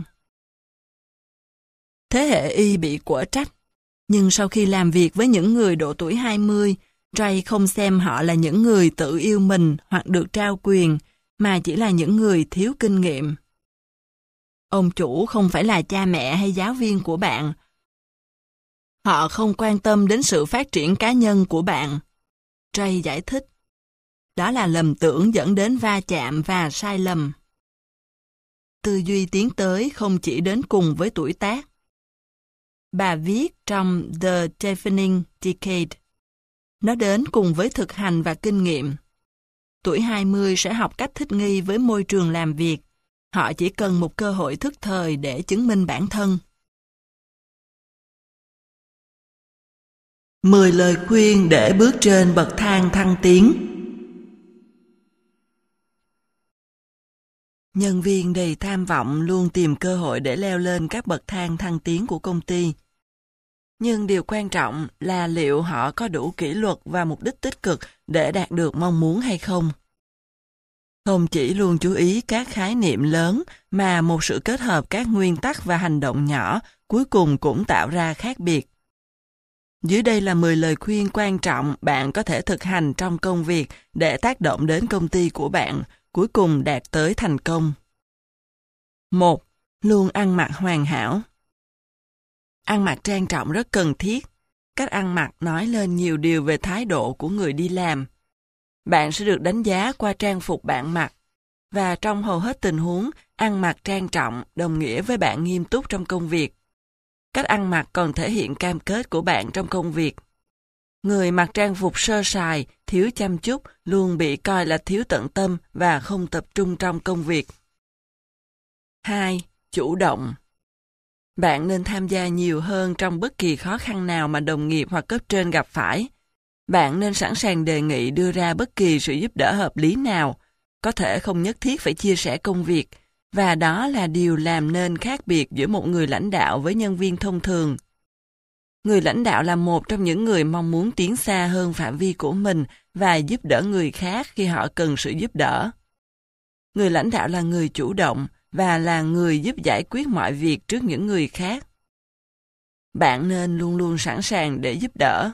Thế hệ Y bị quở trách, nhưng sau khi làm việc với những người độ tuổi hai mươi, Trey không xem họ là những người tự yêu mình hoặc được trao quyền, mà chỉ là những người thiếu kinh nghiệm. Ông chủ không phải là cha mẹ hay giáo viên của bạn. Họ không quan tâm đến sự phát triển cá nhân của bạn. Trey giải thích. Đó là lầm tưởng dẫn đến va chạm và sai lầm. Tư duy tiến tới không chỉ đến cùng với tuổi tác. Bà viết trong The Defining Decade. Nó đến cùng với thực hành và kinh nghiệm. Tuổi hai mươi sẽ học cách thích nghi với môi trường làm việc. Họ chỉ cần một cơ hội thức thời để chứng minh bản thân. mười lời khuyên để bước trên bậc thang thăng tiến. Nhân viên đầy tham vọng luôn tìm cơ hội để leo lên các bậc thang thăng tiến của công ty. Nhưng điều quan trọng là liệu họ có đủ kỷ luật và mục đích tích cực để đạt được mong muốn hay không. Không chỉ luôn chú ý các khái niệm lớn mà một sự kết hợp các nguyên tắc và hành động nhỏ cuối cùng cũng tạo ra khác biệt. Dưới đây là mười lời khuyên quan trọng bạn có thể thực hành trong công việc để tác động đến công ty của bạn, cuối cùng đạt tới thành công. một. Luôn ăn mặc hoàn hảo. Ăn mặc trang trọng rất cần thiết. Cách ăn mặc nói lên nhiều điều về thái độ của người đi làm. Bạn sẽ được đánh giá qua trang phục bạn mặc, và trong hầu hết tình huống, ăn mặc trang trọng đồng nghĩa với bạn nghiêm túc trong công việc. Cách ăn mặc còn thể hiện cam kết của bạn trong công việc. Người mặc trang phục sơ sài, thiếu chăm chút, luôn bị coi là thiếu tận tâm và không tập trung trong công việc. hai. Chủ động. Bạn nên tham gia nhiều hơn trong bất kỳ khó khăn nào mà đồng nghiệp hoặc cấp trên gặp phải. Bạn nên sẵn sàng đề nghị đưa ra bất kỳ sự giúp đỡ hợp lý nào, có thể không nhất thiết phải chia sẻ công việc, và đó là điều làm nên khác biệt giữa một người lãnh đạo với nhân viên thông thường. Người lãnh đạo là một trong những người mong muốn tiến xa hơn phạm vi của mình và giúp đỡ người khác khi họ cần sự giúp đỡ. Người lãnh đạo là người chủ động và là người giúp giải quyết mọi việc trước những người khác. Bạn nên luôn luôn sẵn sàng để giúp đỡ.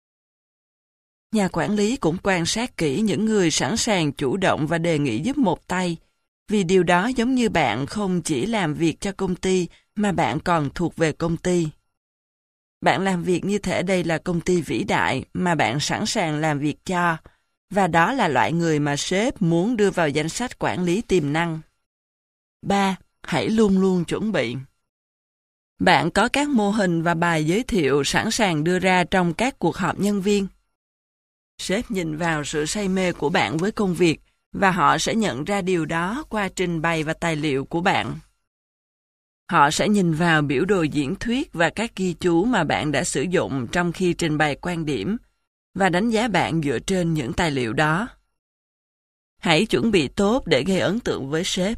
Nhà quản lý cũng quan sát kỹ những người sẵn sàng chủ động và đề nghị giúp một tay, vì điều đó giống như bạn không chỉ làm việc cho công ty mà bạn còn thuộc về công ty. Bạn làm việc như thể đây là công ty vĩ đại mà bạn sẵn sàng làm việc cho, và đó là loại người mà sếp muốn đưa vào danh sách quản lý tiềm năng. ba. Hãy luôn luôn chuẩn bị. Bạn có các mô hình và bài giới thiệu sẵn sàng đưa ra trong các cuộc họp nhân viên. Sếp nhìn vào sự say mê của bạn với công việc và họ sẽ nhận ra điều đó qua trình bày và tài liệu của bạn. Họ sẽ nhìn vào biểu đồ diễn thuyết và các ghi chú mà bạn đã sử dụng trong khi trình bày quan điểm và đánh giá bạn dựa trên những tài liệu đó. Hãy chuẩn bị tốt để gây ấn tượng với sếp.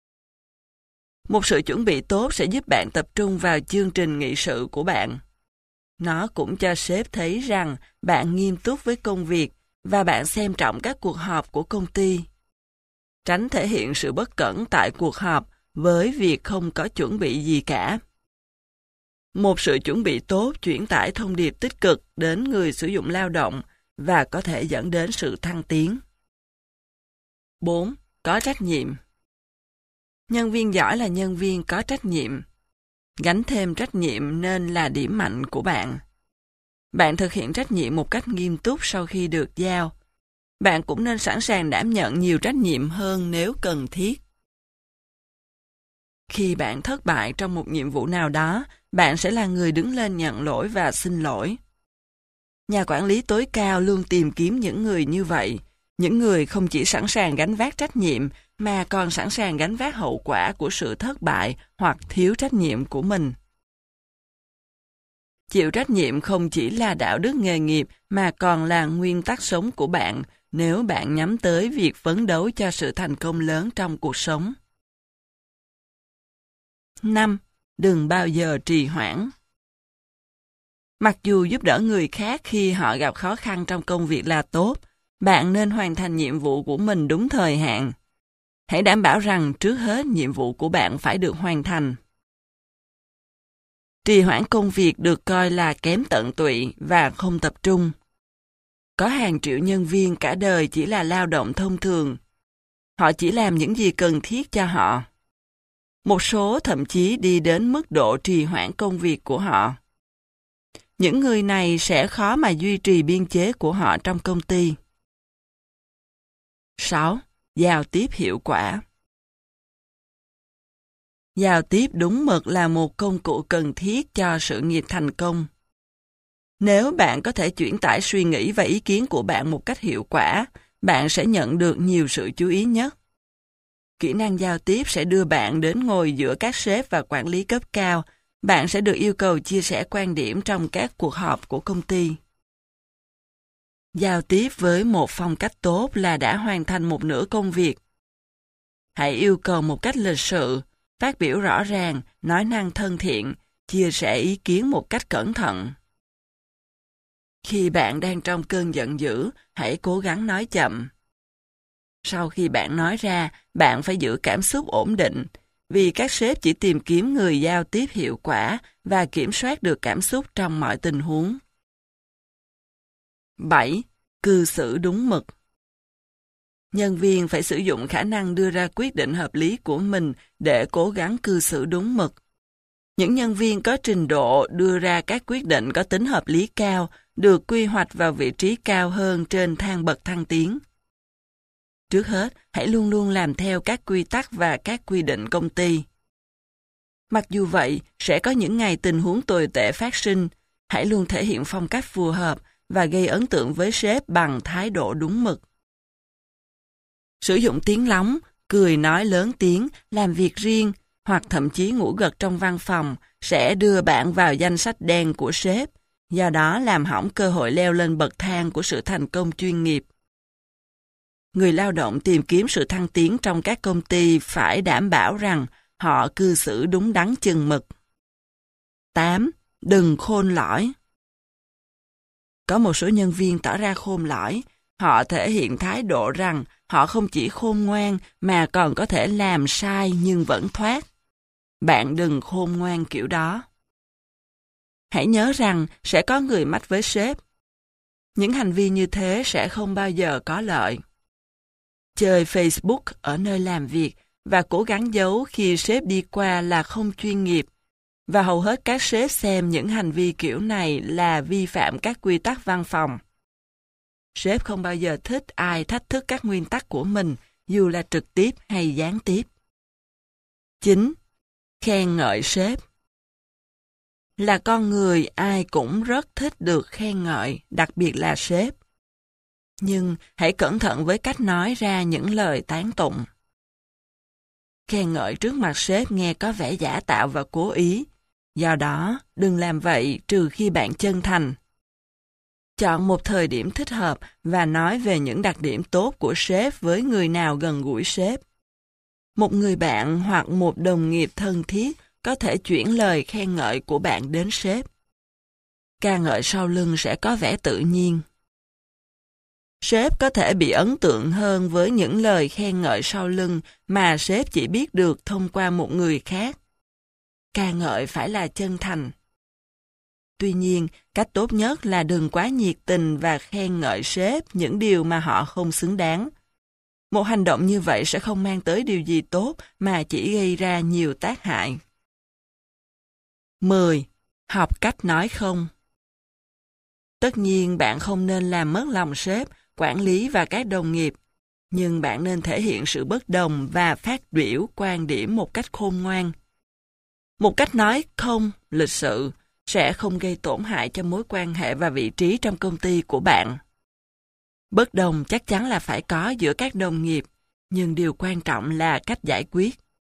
Một sự chuẩn bị tốt sẽ giúp bạn tập trung vào chương trình nghị sự của bạn. Nó cũng cho sếp thấy rằng bạn nghiêm túc với công việc và bạn xem trọng các cuộc họp của công ty. Tránh thể hiện sự bất cẩn tại cuộc họp với việc không có chuẩn bị gì cả. Một sự chuẩn bị tốt chuyển tải thông điệp tích cực đến người sử dụng lao động và có thể dẫn đến sự thăng tiến. bốn. Có trách nhiệm. Nhân viên giỏi là nhân viên có trách nhiệm. Gánh thêm trách nhiệm nên là điểm mạnh của bạn. Bạn thực hiện trách nhiệm một cách nghiêm túc sau khi được giao. Bạn cũng nên sẵn sàng đảm nhận nhiều trách nhiệm hơn nếu cần thiết. Khi bạn thất bại trong một nhiệm vụ nào đó, bạn sẽ là người đứng lên nhận lỗi và xin lỗi. Nhà quản lý tối cao luôn tìm kiếm những người như vậy, những người không chỉ sẵn sàng gánh vác trách nhiệm, mà còn sẵn sàng gánh vác hậu quả của sự thất bại hoặc thiếu trách nhiệm của mình. Chịu trách nhiệm không chỉ là đạo đức nghề nghiệp mà còn là nguyên tắc sống của bạn nếu bạn nhắm tới việc phấn đấu cho sự thành công lớn trong cuộc sống. năm. Đừng bao giờ trì hoãn. Mặc dù giúp đỡ người khác khi họ gặp khó khăn trong công việc là tốt, bạn nên hoàn thành nhiệm vụ của mình đúng thời hạn. Hãy đảm bảo rằng trước hết nhiệm vụ của bạn phải được hoàn thành. Trì hoãn công việc được coi là kém tận tụy và không tập trung. Có hàng triệu nhân viên cả đời chỉ là lao động thông thường. Họ chỉ làm những gì cần thiết cho họ. Một số thậm chí đi đến mức độ trì hoãn công việc của họ. Những người này sẽ khó mà duy trì biên chế của họ trong công ty. sáu. Giao tiếp hiệu quả. Giao tiếp đúng mực là một công cụ cần thiết cho sự nghiệp thành công. Nếu bạn có thể chuyển tải suy nghĩ và ý kiến của bạn một cách hiệu quả, bạn sẽ nhận được nhiều sự chú ý nhất. Kỹ năng giao tiếp sẽ đưa bạn đến ngồi giữa các sếp và quản lý cấp cao. Bạn sẽ được yêu cầu chia sẻ quan điểm trong các cuộc họp của công ty. Giao tiếp với một phong cách tốt là đã hoàn thành một nửa công việc. Hãy yêu cầu một cách lịch sự, phát biểu rõ ràng, nói năng thân thiện, chia sẻ ý kiến một cách cẩn thận. Khi bạn đang trong cơn giận dữ, hãy cố gắng nói chậm. Sau khi bạn nói ra, bạn phải giữ cảm xúc ổn định, vì các sếp chỉ tìm kiếm người giao tiếp hiệu quả và kiểm soát được cảm xúc trong mọi tình huống. bảy. Cư xử đúng mực. Nhân viên phải sử dụng khả năng đưa ra quyết định hợp lý của mình để cố gắng cư xử đúng mực. Những nhân viên có trình độ đưa ra các quyết định có tính hợp lý cao được quy hoạch vào vị trí cao hơn trên thang bậc thăng tiến. Trước hết, hãy luôn luôn làm theo các quy tắc và các quy định công ty. Mặc dù vậy, sẽ có những ngày tình huống tồi tệ phát sinh, hãy luôn thể hiện phong cách phù hợp và gây ấn tượng với sếp bằng thái độ đúng mực. Sử dụng tiếng lóng, cười nói lớn tiếng, làm việc riêng, hoặc thậm chí ngủ gật trong văn phòng sẽ đưa bạn vào danh sách đen của sếp, do đó làm hỏng cơ hội leo lên bậc thang của sự thành công chuyên nghiệp. Người lao động tìm kiếm sự thăng tiến trong các công ty phải đảm bảo rằng họ cư xử đúng đắn chừng mực. tám. Đừng khôn lõi. Có một số nhân viên tỏ ra khôn lõi. Họ thể hiện thái độ rằng họ không chỉ khôn ngoan mà còn có thể làm sai nhưng vẫn thoát. Bạn đừng khôn ngoan kiểu đó. Hãy nhớ rằng sẽ có người mách với sếp. Những hành vi như thế sẽ không bao giờ có lợi. Chơi Facebook ở nơi làm việc và cố gắng giấu khi sếp đi qua là không chuyên nghiệp. Và hầu hết các sếp xem những hành vi kiểu này là vi phạm các quy tắc văn phòng. Sếp không bao giờ thích ai thách thức các nguyên tắc của mình, dù là trực tiếp hay gián tiếp. chín. Khen ngợi sếp. Là con người, ai cũng rất thích được khen ngợi, đặc biệt là sếp. Nhưng hãy cẩn thận với cách nói ra những lời tán tụng. Khen ngợi trước mặt sếp nghe có vẻ giả tạo và cố ý. Do đó, đừng làm vậy trừ khi bạn chân thành. Chọn một thời điểm thích hợp và nói về những đặc điểm tốt của sếp với người nào gần gũi sếp. Một người bạn hoặc một đồng nghiệp thân thiết có thể chuyển lời khen ngợi của bạn đến sếp. Ca ngợi sau lưng sẽ có vẻ tự nhiên. Sếp có thể bị ấn tượng hơn với những lời khen ngợi sau lưng mà sếp chỉ biết được thông qua một người khác. Ca ngợi phải là chân thành. Tuy nhiên, cách tốt nhất là đừng quá nhiệt tình và khen ngợi sếp những điều mà họ không xứng đáng. Một hành động như vậy sẽ không mang tới điều gì tốt mà chỉ gây ra nhiều tác hại. mười. Học cách nói không. Tất nhiên bạn không nên làm mất lòng sếp, quản lý và các đồng nghiệp, nhưng bạn nên thể hiện sự bất đồng và phát biểu quan điểm một cách khôn ngoan. Một cách nói không lịch sự sẽ không gây tổn hại cho mối quan hệ và vị trí trong công ty của bạn. Bất đồng chắc chắn là phải có giữa các đồng nghiệp, nhưng điều quan trọng là cách giải quyết.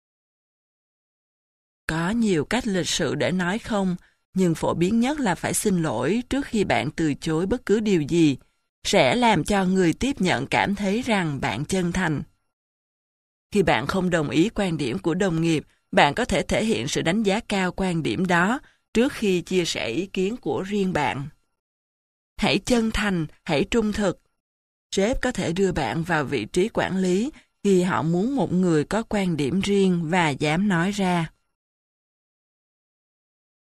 Có nhiều cách lịch sự để nói không, nhưng phổ biến nhất là phải xin lỗi trước khi bạn từ chối bất cứ điều gì, sẽ làm cho người tiếp nhận cảm thấy rằng bạn chân thành. Khi bạn không đồng ý quan điểm của đồng nghiệp, bạn có thể thể hiện sự đánh giá cao quan điểm đó trước khi chia sẻ ý kiến của riêng bạn. Hãy chân thành, hãy trung thực. Sếp có thể đưa bạn vào vị trí quản lý khi họ muốn một người có quan điểm riêng và dám nói ra.